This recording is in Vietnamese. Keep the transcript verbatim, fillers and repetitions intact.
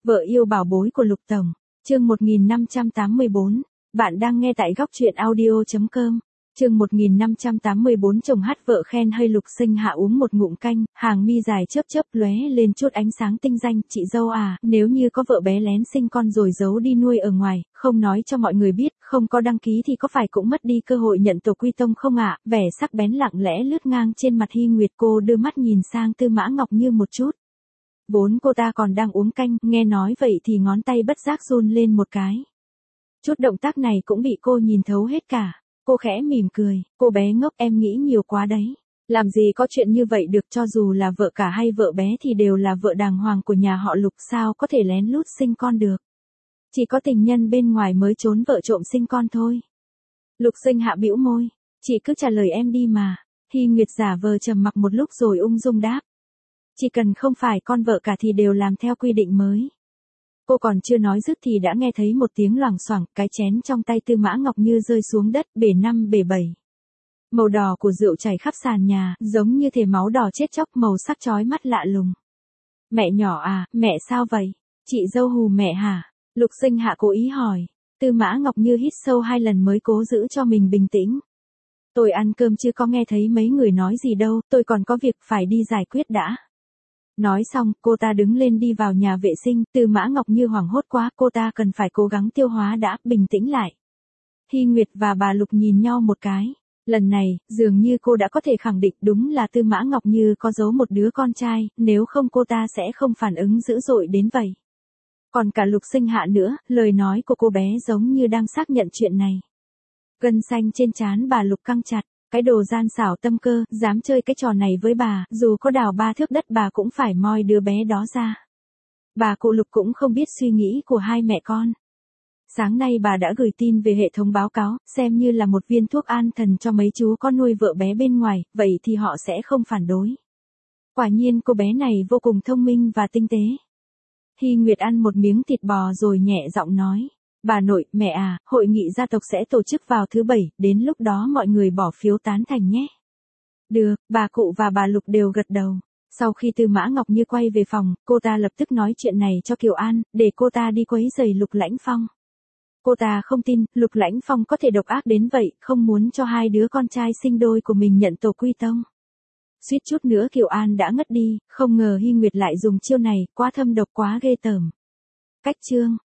Vợ yêu bảo bối của Lục Tổng, chương một nghìn năm trăm tám mươi bốn, bạn đang nghe tại góc truyện audio chấm com. Chương một nghìn năm trăm tám mươi bốn chồng hát vợ khen hay Lục Sinh Hạ uống một ngụm canh, hàng mi dài chớp chớp lóe lên chút ánh sáng tinh danh, chị dâu à, nếu như có vợ bé lén sinh con rồi giấu đi nuôi ở ngoài, không nói cho mọi người biết, không có đăng ký thì có phải cũng mất đi cơ hội nhận tổ quy tông không ạ? Vẻ sắc bén lặng lẽ lướt ngang trên mặt Hy Nguyệt, cô đưa mắt nhìn sang Tư Mã Ngọc Như một chút. Vốn cô ta còn đang uống canh, nghe nói vậy thì ngón tay bất giác run lên một cái. Chút động tác này cũng bị cô nhìn thấu hết cả. Cô khẽ mỉm cười, cô bé ngốc, em nghĩ nhiều quá đấy. Làm gì có chuyện như vậy được, cho dù là vợ cả hay vợ bé thì đều là vợ đàng hoàng của nhà họ Lục, sao có thể lén lút sinh con được. Chỉ có tình nhân bên ngoài mới trốn vợ trộm sinh con thôi. Lục Sinh Hạ bĩu môi, chị cứ trả lời em đi mà. Hy Nguyệt giả vờ trầm mặc một lúc rồi ung dung đáp. Chỉ cần không phải con vợ cả thì đều làm theo quy định mới. Cô còn chưa nói dứt thì đã nghe thấy một tiếng loảng xoảng, cái chén trong tay Tư Mã Ngọc Như rơi xuống đất, bể năm bể bảy. Màu đỏ của rượu chảy khắp sàn nhà, giống như thể máu đỏ chết chóc, màu sắc chói mắt lạ lùng. Mẹ nhỏ à, mẹ sao vậy? Chị dâu hù mẹ hả? Lục Sinh Hạ cố ý hỏi. Tư Mã Ngọc Như hít sâu hai lần mới cố giữ cho mình bình tĩnh. Tôi ăn cơm chưa có nghe thấy mấy người nói gì đâu, tôi còn có việc phải đi giải quyết đã. Nói xong, cô ta đứng lên đi vào nhà vệ sinh, Tư Mã Ngọc Như hoảng hốt quá, cô ta cần phải cố gắng tiêu hóa đã, bình tĩnh lại. Hy Nguyệt và bà Lục nhìn nhau một cái. Lần này, dường như cô đã có thể khẳng định đúng là Tư Mã Ngọc Như có giấu một đứa con trai, nếu không cô ta sẽ không phản ứng dữ dội đến vậy. Còn cả Lục Sinh Hạ nữa, lời nói của cô bé giống như đang xác nhận chuyện này. Gân xanh trên trán bà Lục căng chặt. Cái đồ gian xảo tâm cơ, dám chơi cái trò này với bà, dù có đào ba thước đất bà cũng phải moi đứa bé đó ra. Bà cụ Lục cũng không biết suy nghĩ của hai mẹ con. Sáng nay bà đã gửi tin về hệ thống báo cáo, xem như là một viên thuốc an thần cho mấy chú con nuôi vợ bé bên ngoài, vậy thì họ sẽ không phản đối. Quả nhiên cô bé này vô cùng thông minh và tinh tế. Hy Nguyệt ăn một miếng thịt bò rồi nhẹ giọng nói. Bà nội, mẹ à, hội nghị gia tộc sẽ tổ chức vào thứ bảy, đến lúc đó mọi người bỏ phiếu tán thành nhé. Được, bà cụ và bà Lục đều gật đầu. Sau khi Tư Mã Ngọc Như quay về phòng, cô ta lập tức nói chuyện này cho Kiều An, để cô ta đi quấy rầy Lục Lãnh Phong. Cô ta không tin, Lục Lãnh Phong có thể độc ác đến vậy, không muốn cho hai đứa con trai sinh đôi của mình nhận tổ quy tông. Suýt chút nữa Kiều An đã ngất đi, không ngờ Hy Nguyệt lại dùng chiêu này, quá thâm độc quá ghê tởm. Cách chương.